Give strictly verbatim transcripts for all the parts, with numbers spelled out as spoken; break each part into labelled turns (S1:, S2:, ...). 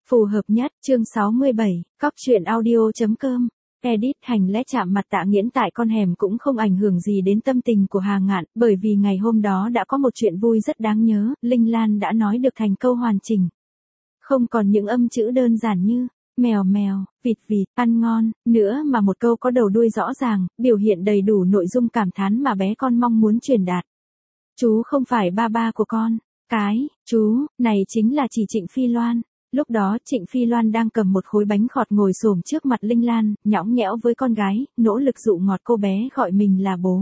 S1: Phù hợp nhất, chương sáu mươi bảy, cóc truyện audio.com. Edit hành lẽ chạm mặt Tạ Nghiễn tại con hẻm cũng không ảnh hưởng gì đến tâm tình của Hà Ngạn, bởi vì ngày hôm đó đã có một chuyện vui rất đáng nhớ, Linh Lan đã nói được thành câu hoàn chỉnh. Không còn những âm chữ đơn giản như mèo mèo, vịt vịt, ăn ngon, nữa mà một câu có đầu đuôi rõ ràng, biểu hiện đầy đủ nội dung cảm thán mà bé con mong muốn truyền đạt. Chú không phải ba ba của con. Cái, chú, này chính là chỉ Trịnh Phi Loan. Lúc đó Trịnh Phi Loan đang cầm một khối bánh khọt ngồi xổm trước mặt Linh Lan, nhõng nhẽo với con gái, nỗ lực dụ ngọt cô bé gọi mình là bố.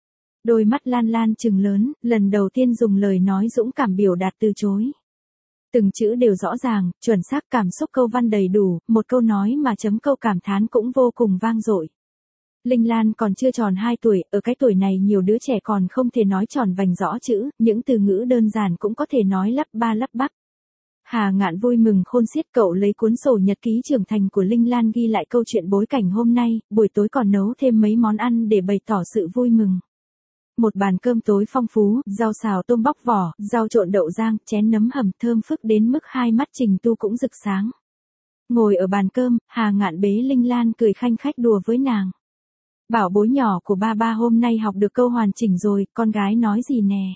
S1: Đôi mắt Lan Lan trừng lớn, lần đầu tiên dùng lời nói dũng cảm biểu đạt từ chối. Từng chữ đều rõ ràng, chuẩn xác, cảm xúc câu văn đầy đủ, một câu nói mà chấm câu cảm thán cũng vô cùng vang dội. Linh Lan còn chưa tròn hai tuổi, ở cái tuổi này nhiều đứa trẻ còn không thể nói tròn vành rõ chữ, những từ ngữ đơn giản cũng có thể nói lắp ba lắp bắp. Hà Ngạn vui mừng khôn xiết, cậu lấy cuốn sổ nhật ký trưởng thành của Linh Lan ghi lại câu chuyện bối cảnh hôm nay, buổi tối còn nấu thêm mấy món ăn để bày tỏ sự vui mừng. Một bàn cơm tối phong phú, rau xào tôm bóc vỏ, rau trộn đậu rang, chén nấm hầm thơm phức đến mức hai mắt Trình Tu cũng rực sáng. Ngồi ở bàn cơm, Hà Ngạn bế Linh Lan cười khanh khách đùa với nàng. Bảo bối nhỏ của ba ba hôm nay học được câu hoàn chỉnh rồi, con gái nói gì nè?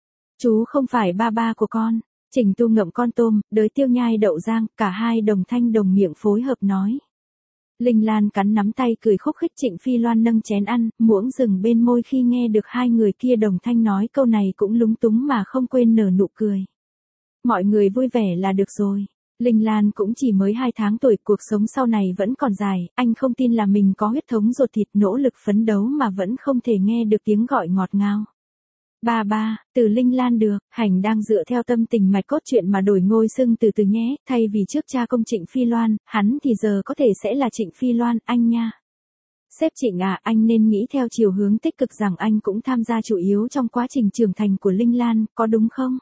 S1: Chú không phải ba ba của con. Trình Tu ngậm con tôm, Đới Tiêu nhai đậu rang, cả hai đồng thanh đồng miệng phối hợp nói. Linh Lan cắn nắm tay cười khúc khích, Trịnh Phi Loan nâng chén ăn, muỗng dừng bên môi khi nghe được hai người kia đồng thanh nói câu này cũng lúng túng mà không quên nở nụ cười. Mọi người vui vẻ là được rồi. Linh Lan cũng chỉ mới hai tháng tuổi, cuộc sống sau này vẫn còn dài, anh không tin là mình có huyết thống ruột thịt, nỗ lực phấn đấu mà vẫn không thể nghe được tiếng gọi ngọt ngào. Ba ba, từ Linh Lan được, Hành đang dựa theo tâm tình mạch cốt truyện mà đổi ngôi xưng từ từ nhé, thay vì trước cha công Trịnh Phi Loan, hắn thì giờ có thể sẽ là Trịnh Phi Loan, anh nha. Sếp Trịnh à, anh nên nghĩ theo chiều hướng tích cực rằng anh cũng tham gia chủ yếu trong quá trình trưởng thành của Linh Lan, có đúng không?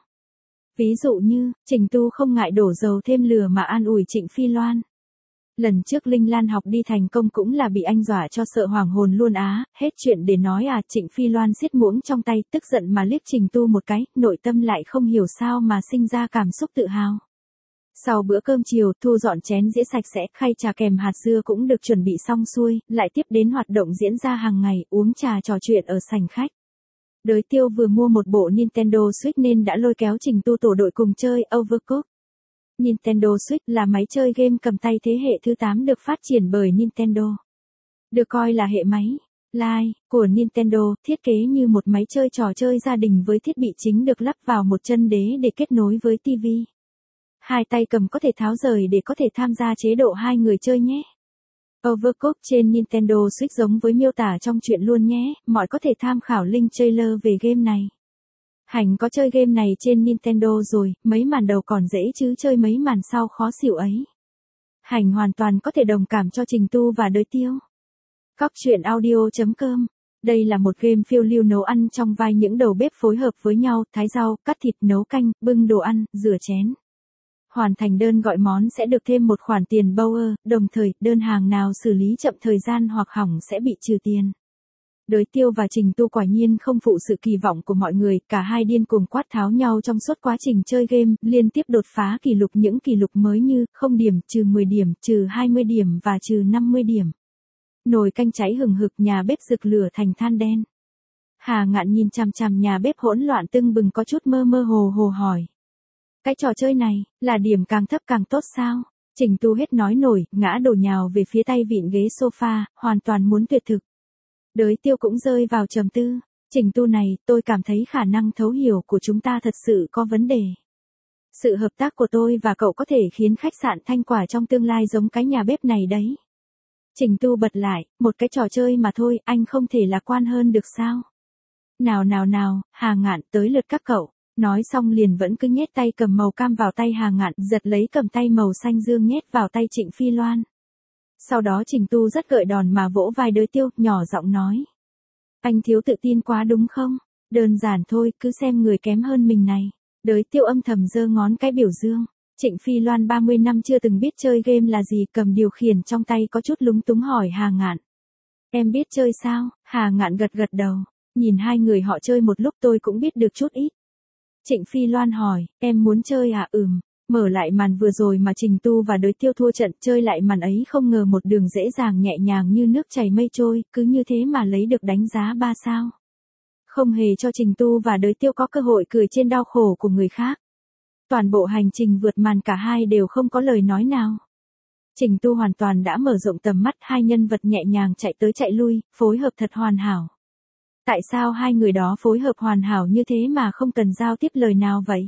S1: Ví dụ như, Trình Tu không ngại đổ dầu thêm lửa mà an ủi Trịnh Phi Loan. Lần trước Linh Lan học đi thành công cũng là bị anh dọa cho sợ hoảng hồn luôn á, hết chuyện để nói à. Trịnh Phi Loan siết muỗng trong tay, tức giận mà liếc Trình Tu một cái, nội tâm lại không hiểu sao mà sinh ra cảm xúc tự hào. Sau bữa cơm chiều, thu dọn chén dĩa sạch sẽ, khay trà kèm hạt dưa cũng được chuẩn bị xong xuôi, lại tiếp đến hoạt động diễn ra hàng ngày, uống trà trò chuyện ở sảnh khách. Đới Tiêu vừa mua một bộ Nintendo Switch nên đã lôi kéo Trình Tu tổ đội cùng chơi Overcooked. Nintendo Switch là máy chơi game cầm tay thế hệ thứ tám được phát triển bởi Nintendo. Được coi là hệ máy Lite của Nintendo, thiết kế như một máy chơi trò chơi gia đình với thiết bị chính được lắp vào một chân đế để kết nối với ti vi. Hai tay cầm có thể tháo rời để có thể tham gia chế độ hai người chơi nhé. Overcooked trên Nintendo Switch giống với miêu tả trong truyện luôn nhé, mọi có thể tham khảo link trailer về game này. Hành có chơi game này trên Nintendo rồi, mấy màn đầu còn dễ chứ chơi mấy màn sau khó xỉu ấy. Hành hoàn toàn có thể đồng cảm cho Trình Tu và Đới Tiêu. Cóc truyện audio.com. Đây là một game phiêu lưu nấu ăn trong vai những đầu bếp phối hợp với nhau, thái rau, cắt thịt, nấu canh, bưng đồ ăn, rửa chén. Hoàn thành đơn gọi món sẽ được thêm một khoản tiền bower, đồng thời, đơn hàng nào xử lý chậm thời gian hoặc hỏng sẽ bị trừ tiền. Đới Tiêu và Trình Tu quả nhiên không phụ sự kỳ vọng của mọi người, cả hai điên cuồng quát tháo nhau trong suốt quá trình chơi game, liên tiếp đột phá kỷ lục, những kỷ lục mới như không điểm, trừ mười điểm, trừ hai mươi điểm và trừ năm mươi điểm. Nồi canh cháy hừng hực, nhà bếp rực lửa thành than đen. Hà Ngạn nhìn chằm chằm nhà bếp hỗn loạn tưng bừng có chút mơ mơ hồ hồ hỏi. Cái trò chơi này, là điểm càng thấp càng tốt sao? Trình Tu hết nói nổi, ngã đổ nhào về phía tay vịn ghế sofa, hoàn toàn muốn tuyệt thực. Đới Tiêu cũng rơi vào trầm tư. Trình Tu này, tôi cảm thấy khả năng thấu hiểu của chúng ta thật sự có vấn đề. Sự hợp tác của tôi và cậu có thể khiến khách sạn Thanh Quả trong tương lai giống cái nhà bếp này đấy. Trình Tu bật lại, một cái trò chơi mà thôi, anh không thể lạc quan hơn được sao? Nào nào nào, Hà Ngạn, tới lượt các cậu. Nói xong liền vẫn cứ nhét tay cầm màu cam vào tay Hà Ngạn, giật lấy cầm tay màu xanh dương nhét vào tay Trịnh Phi Loan. Sau đó Trình Tu rất gợi đòn mà vỗ vai Đới Tiêu, nhỏ giọng nói. Anh thiếu tự tin quá đúng không? Đơn giản thôi, cứ xem người kém hơn mình này. Đới Tiêu âm thầm giơ ngón cái biểu dương. Trịnh Phi Loan ba mươi năm chưa từng biết chơi game là gì, cầm điều khiển trong tay có chút lúng túng hỏi Hà Ngạn. Em biết chơi sao? Hà Ngạn gật gật đầu. Nhìn hai người họ chơi một lúc tôi cũng biết được chút ít. Trịnh Phi Loan hỏi, em muốn chơi à? Ừm. Mở lại màn vừa rồi mà Trình Tu và Đới Tiêu thua trận, chơi lại màn ấy không ngờ một đường dễ dàng nhẹ nhàng như nước chảy mây trôi, cứ như thế mà lấy được đánh giá ba sao. Không hề cho Trình Tu và Đới Tiêu có cơ hội cười trên đau khổ của người khác. Toàn bộ hành trình vượt màn cả hai đều không có lời nói nào. Trình Tu hoàn toàn đã mở rộng tầm mắt, hai nhân vật nhẹ nhàng chạy tới chạy lui, phối hợp thật hoàn hảo. Tại sao hai người đó phối hợp hoàn hảo như thế mà không cần giao tiếp lời nào vậy?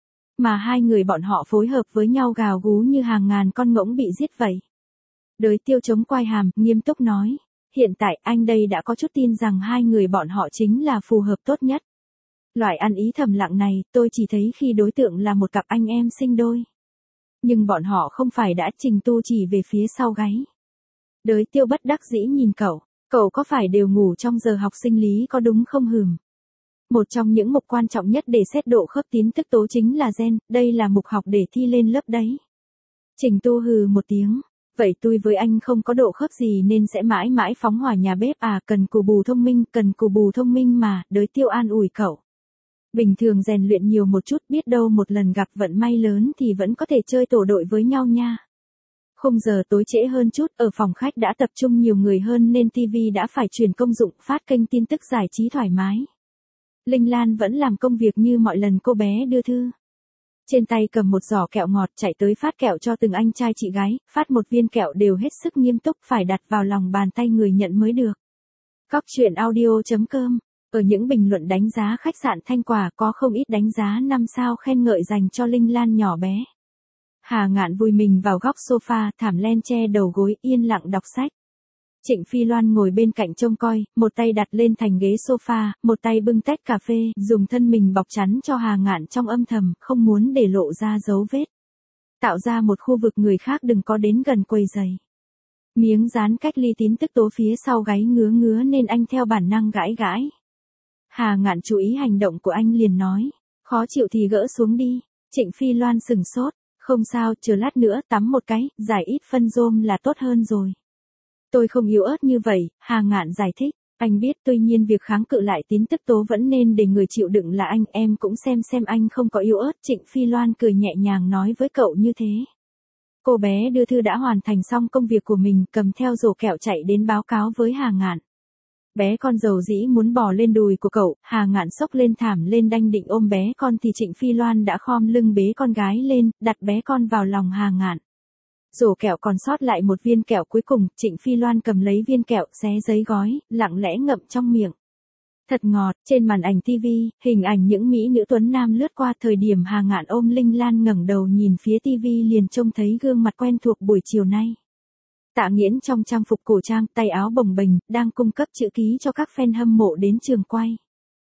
S1: Mà hai người bọn họ phối hợp với nhau gào gú như hàng ngàn con ngỗng bị giết vậy. Đới Tiêu chống quai hàm, nghiêm túc nói. Hiện tại anh đây đã có chút tin rằng hai người bọn họ chính là phù hợp tốt nhất. Loại ăn ý thầm lặng này, tôi chỉ thấy khi đối tượng là một cặp anh em sinh đôi. Nhưng bọn họ không phải đã. Trình Tu chỉ về phía sau gáy. Đới Tiêu bất đắc dĩ nhìn cậu. Cậu có phải đều ngủ trong giờ học sinh lý có đúng không hừm? Một trong những mục quan trọng nhất để xét độ khớp tín tức tố chính là gen, đây là mục học để thi lên lớp đấy. Trình Tu hừ một tiếng. Vậy tôi với anh không có độ khớp gì nên sẽ mãi mãi phóng hỏa nhà bếp à, cần cù bù thông minh, cần cù bù thông minh mà. Đới Tiêu an ủi cậu. Bình thường rèn luyện nhiều một chút, biết đâu một lần gặp vận may lớn thì vẫn có thể chơi tổ đội với nhau nha. Khung giờ tối trễ hơn chút, ở phòng khách đã tập trung nhiều người hơn nên ti vi đã phải chuyển công dụng phát kênh tin tức giải trí thoải mái. Linh Lan vẫn làm công việc như mọi lần, cô bé đưa thư. Trên tay cầm một giỏ kẹo ngọt chạy tới phát kẹo cho từng anh trai chị gái, phát một viên kẹo đều hết sức nghiêm túc phải đặt vào lòng bàn tay người nhận mới được. Cóc truyện audio chấm com. Ở những bình luận đánh giá khách sạn Thanh Quả có không ít đánh giá năm sao khen ngợi dành cho Linh Lan nhỏ bé. Hà Ngạn vùi mình vào góc sofa, thảm len che đầu gối, yên lặng đọc sách. Trịnh Phi Loan ngồi bên cạnh trông coi, một tay đặt lên thành ghế sofa, một tay bưng tách cà phê, dùng thân mình bọc chắn cho Hà Ngạn trong âm thầm, không muốn để lộ ra dấu vết. Tạo ra một khu vực người khác đừng có đến gần quầy giày. Miếng dán cách ly tín tức tố phía sau gáy ngứa ngứa nên anh theo bản năng gãi gãi. Hà Ngạn chú ý hành động của anh liền nói, khó chịu thì gỡ xuống đi. Trịnh Phi Loan sừng sốt, không sao, chờ lát nữa tắm một cái, giải ít phân rôm là tốt hơn rồi. Tôi không yếu ớt như vậy, Hà Ngạn giải thích, anh biết tuy nhiên việc kháng cự lại tín tức tố vẫn nên để người chịu đựng là anh, em cũng xem xem anh không có yếu ớt. Trịnh Phi Loan cười nhẹ nhàng nói với cậu như thế. Cô bé đưa thư đã hoàn thành xong công việc của mình, cầm theo rổ kẹo chạy đến báo cáo với Hà Ngạn. Bé con dầu dĩ muốn bò lên đùi của cậu, Hà Ngạn xốc lên thảm lên đanh định ôm bé con thì Trịnh Phi Loan đã khom lưng bế con gái lên, đặt bé con vào lòng Hà Ngạn. Rổ kẹo còn sót lại một viên kẹo cuối cùng, Trịnh Phi Loan cầm lấy viên kẹo, xé giấy gói, lặng lẽ ngậm trong miệng. Thật ngọt. Trên màn ảnh ti vi, hình ảnh những mỹ nữ tuấn nam lướt qua, thời điểm Hà Ngạn ôm Linh Lan ngẩng đầu nhìn phía ti vi liền trông thấy gương mặt quen thuộc buổi chiều nay. Tạ Nghiễn trong trang phục cổ trang, tay áo bồng bềnh, đang cung cấp chữ ký cho các fan hâm mộ đến trường quay.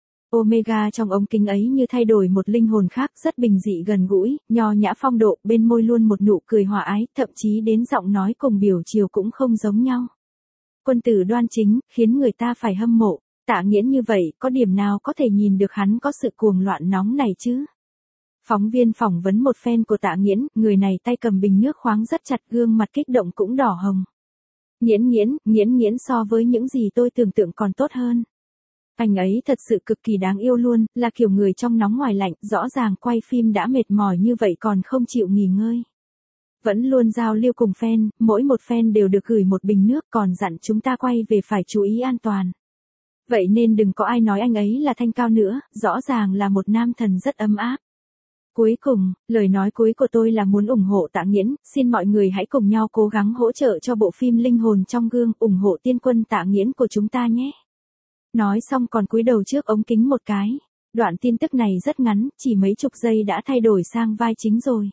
S1: Omega trong ống kính ấy như thay đổi một linh hồn khác, rất bình dị gần gũi, nho nhã phong độ, bên môi luôn một nụ cười hòa ái, thậm chí đến giọng nói cùng biểu chiều cũng không giống nhau. Quân tử đoan chính, khiến người ta phải hâm mộ. Tạ Nghiễn như vậy, có điểm nào có thể nhìn được hắn có sự cuồng loạn nóng này chứ? Phóng viên phỏng vấn một fan của Tạ Nghiễn, người này tay cầm bình nước khoáng rất chặt, gương mặt kích động cũng đỏ hồng. Nghiễn nghiễn, nghiễn nghiễn so với những gì tôi tưởng tượng còn tốt hơn. Anh ấy thật sự cực kỳ đáng yêu luôn, là kiểu người trong nóng ngoài lạnh, rõ ràng quay phim đã mệt mỏi như vậy còn không chịu nghỉ ngơi. Vẫn luôn giao lưu cùng fan, mỗi một fan đều được gửi một bình nước, còn dặn chúng ta quay về phải chú ý an toàn. Vậy nên đừng có ai nói anh ấy là thanh cao nữa, rõ ràng là một nam thần rất ấm áp. Cuối cùng, lời nói cuối của tôi là muốn ủng hộ Tạ Nghiễn, xin mọi người hãy cùng nhau cố gắng hỗ trợ cho bộ phim Linh hồn trong gương, ủng hộ tiên quân Tạ Nghiễn của chúng ta nhé. Nói xong còn cúi đầu trước ống kính một cái. Đoạn tin tức này rất ngắn, chỉ mấy chục giây đã thay đổi sang vai chính rồi.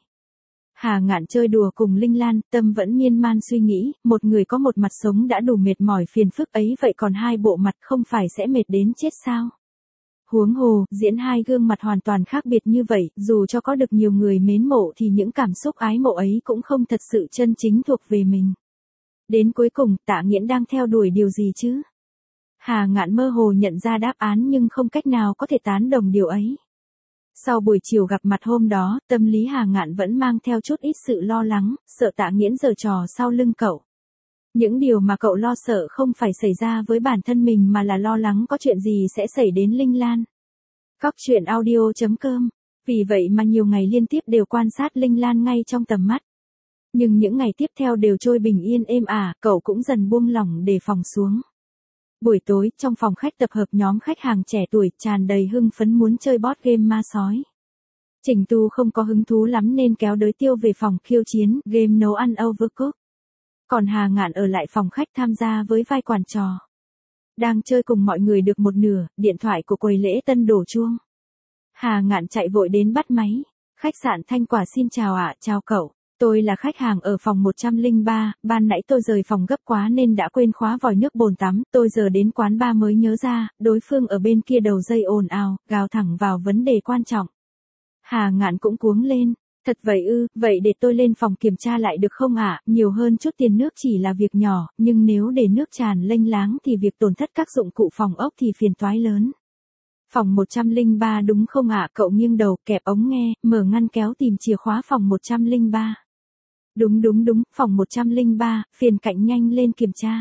S1: Hà Ngạn chơi đùa cùng Linh Lan, tâm vẫn miên man suy nghĩ, một người có một mặt sống đã đủ mệt mỏi phiền phức ấy, vậy còn hai bộ mặt không phải sẽ mệt đến chết sao? Huống hồ, diễn hai gương mặt hoàn toàn khác biệt như vậy, dù cho có được nhiều người mến mộ thì những cảm xúc ái mộ ấy cũng không thật sự chân chính thuộc về mình. Đến cuối cùng, Tạ Nghiễn đang theo đuổi điều gì chứ? Hà Ngạn mơ hồ nhận ra đáp án nhưng không cách nào có thể tán đồng điều ấy. Sau buổi chiều gặp mặt hôm đó, tâm lý Hà Ngạn vẫn mang theo chút ít sự lo lắng, sợ Tạ Nghiễn giở trò sau lưng cậu. Những điều mà cậu lo sợ không phải xảy ra với bản thân mình mà là lo lắng có chuyện gì sẽ xảy đến Linh Lan. Cóc truyện audio chấm com Vì vậy mà nhiều ngày liên tiếp đều quan sát Linh Lan ngay trong tầm mắt. Nhưng những ngày tiếp theo đều trôi bình yên êm ả, cậu cũng dần buông lỏng đề phòng xuống. Buổi tối, trong phòng khách tập hợp nhóm khách hàng trẻ tuổi tràn đầy hưng phấn muốn chơi board game ma sói. Trình Tu không có hứng thú lắm nên kéo đới Tiêu về phòng khiêu chiến, game nấu ăn Overcooked. Còn Hà Ngạn ở lại phòng khách tham gia với vai quản trò. Đang chơi cùng mọi người được một nửa, điện thoại của quầy lễ tân đổ chuông. Hà Ngạn chạy vội đến bắt máy. Khách sạn Thanh Quả xin chào ạ, chào cậu. Tôi là khách hàng ở phòng một trăm lẻ ba, ban nãy tôi rời phòng gấp quá nên đã quên khóa vòi nước bồn tắm, tôi giờ đến quán bar mới nhớ ra, đối phương ở bên kia đầu dây ồn ào, gào thẳng vào vấn đề quan trọng. Hà Ngạn cũng cuống lên, thật vậy ư, vậy để tôi lên phòng kiểm tra lại được không ạ, nhiều hơn chút tiền nước chỉ là việc nhỏ, nhưng nếu để nước tràn lênh láng thì việc tổn thất các dụng cụ phòng ốc thì phiền toái lớn. Phòng một trăm lẻ ba đúng không ạ, cậu nghiêng đầu, kẹp ống nghe, mở ngăn kéo tìm chìa khóa phòng một trăm lẻ ba. Đúng đúng đúng, phòng một trăm lẻ ba, phiền cạnh nhanh lên kiểm tra.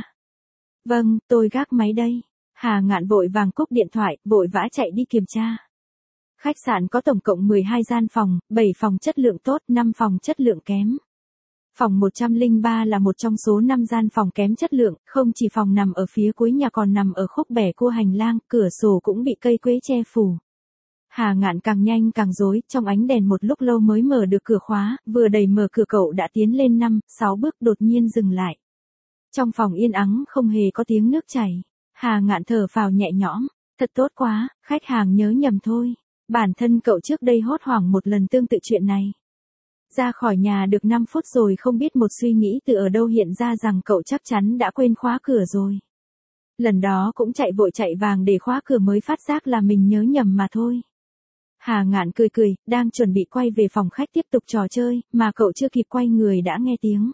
S1: Vâng, tôi gác máy đây. Hà Ngạn vội vàng cúp điện thoại, vội vã chạy đi kiểm tra. Khách sạn có tổng cộng mười hai gian phòng, bảy phòng chất lượng tốt, năm phòng chất lượng kém. Phòng một trăm lẻ ba là một trong số năm gian phòng kém chất lượng, không chỉ phòng nằm ở phía cuối nhà còn nằm ở khúc bẻ cua hành lang, cửa sổ cũng bị cây quế che phủ. Hà Ngạn càng nhanh càng rối, trong ánh đèn một lúc lâu mới mở được cửa khóa, vừa đẩy mở cửa cậu đã tiến lên năm, sáu bước đột nhiên dừng lại. Trong phòng yên ắng không hề có tiếng nước chảy. Hà Ngạn thở phào nhẹ nhõm, thật tốt quá, khách hàng nhớ nhầm thôi. Bản thân cậu trước đây hốt hoảng một lần tương tự chuyện này. Ra khỏi nhà được năm phút rồi không biết một suy nghĩ từ ở đâu hiện ra rằng cậu chắc chắn đã quên khóa cửa rồi. Lần đó cũng chạy vội chạy vàng để khóa cửa mới phát giác là mình nhớ nhầm mà thôi. Hà Ngạn cười cười, đang chuẩn bị quay về phòng khách tiếp tục trò chơi, mà cậu chưa kịp quay người đã nghe tiếng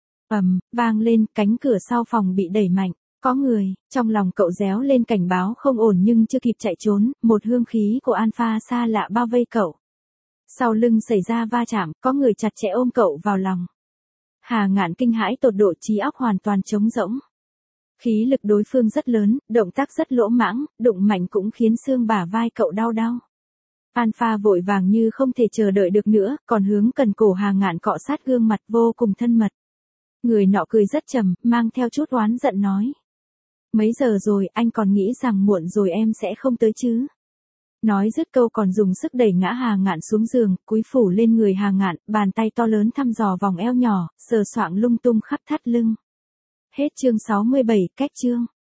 S1: ầm vang lên, cánh cửa sau phòng bị đẩy mạnh. Có người, trong lòng cậu réo lên cảnh báo không ổn nhưng chưa kịp chạy trốn, một hương khí của Alpha xa lạ bao vây cậu. Sau lưng xảy ra va chạm, có người chặt chẽ ôm cậu vào lòng. Hà Ngạn kinh hãi tột độ, trí óc hoàn toàn trống rỗng. Khí lực đối phương rất lớn, động tác rất lỗ mãng, đụng mạnh cũng khiến xương bả vai cậu đau đau. Alpha vội vàng như không thể chờ đợi được nữa, còn hướng cần cổ Hà Ngạn cọ sát gương mặt vô cùng thân mật. Người nọ cười rất trầm, mang theo chút oán giận nói. Mấy giờ rồi, anh còn nghĩ rằng muộn rồi em sẽ không tới chứ? Nói dứt câu còn dùng sức đẩy ngã Hà Ngạn xuống giường, cúi phủ lên người Hà Ngạn, bàn tay to lớn thăm dò vòng eo nhỏ, sờ soạng lung tung khắp thắt lưng. Hết chương sáu mươi bảy, cách chương.